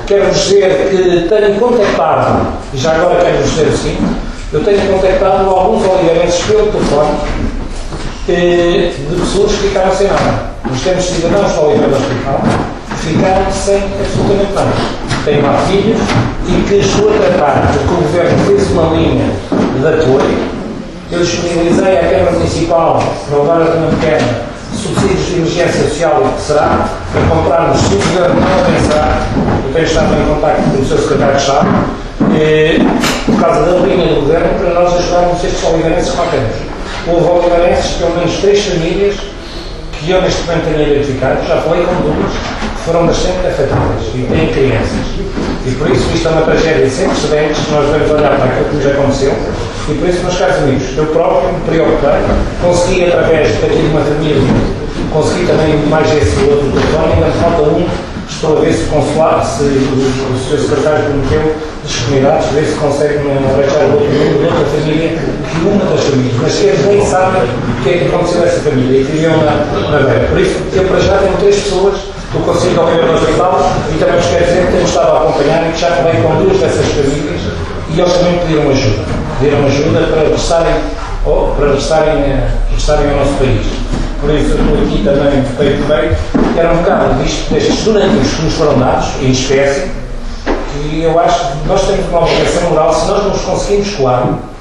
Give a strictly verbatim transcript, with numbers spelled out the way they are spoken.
quero dizer que tenho contactado, e já agora quero dizer o seguinte, eu tenho contactado alguns oliveirenses pelo telefone eh, de pessoas que ficaram sem nada. Nós temos cidadãos de Oliveira do Hospital que ficaram sem absolutamente nada. Tenho lá filhos e que estou a tratar, porque o Governo fez uma linha de apoio. Eu disponibilizei à Câmara Municipal, para levar a uma pequena, subsídios de emergência social e que será, para comprarmos, se o Governo não avançar, eu tenho estado em contacto com o seu Secretário de Estado, eh, por causa da linha do Governo, para nós ajudarmos estes oliveirenses que lá temos. Houve oliveirenses, pelo menos três famílias, que eu neste momento tenho identificado, já falei com duas, que foram bastante afetadas e têm crianças. E por isso isto é uma tragédia sem precedentes, nós devemos olhar para aquilo que nos aconteceu. E por isso, meus caros amigos, eu próprio me preocupei, consegui através daqui de uma família, consegui também mais esse outro telefone, ainda me falta um, estou a ver se o consulado, se o, o senhor secretário prometeu disponibilidades, ver se consegue arranjar o outro número de outra família, que uma das famílias, mas eles nem sabem o que é que aconteceu a essa família e viviam na, na beira. Por isso, eu para já tenho três pessoas do Conselho de Oliveira do Hospital e também vos quero dizer que temos estado a acompanhar e que já falei com duas dessas famílias e eles também pediram ajuda. Pediram ajuda para regressarem, ou para regressarem, regressarem ao nosso país. Por isso, eu estou aqui também feito feito, que era um bocado disto, destes donativos que nos foram dados, em espécie, que eu acho que nós temos uma obrigação moral, se nós nos conseguimos colar,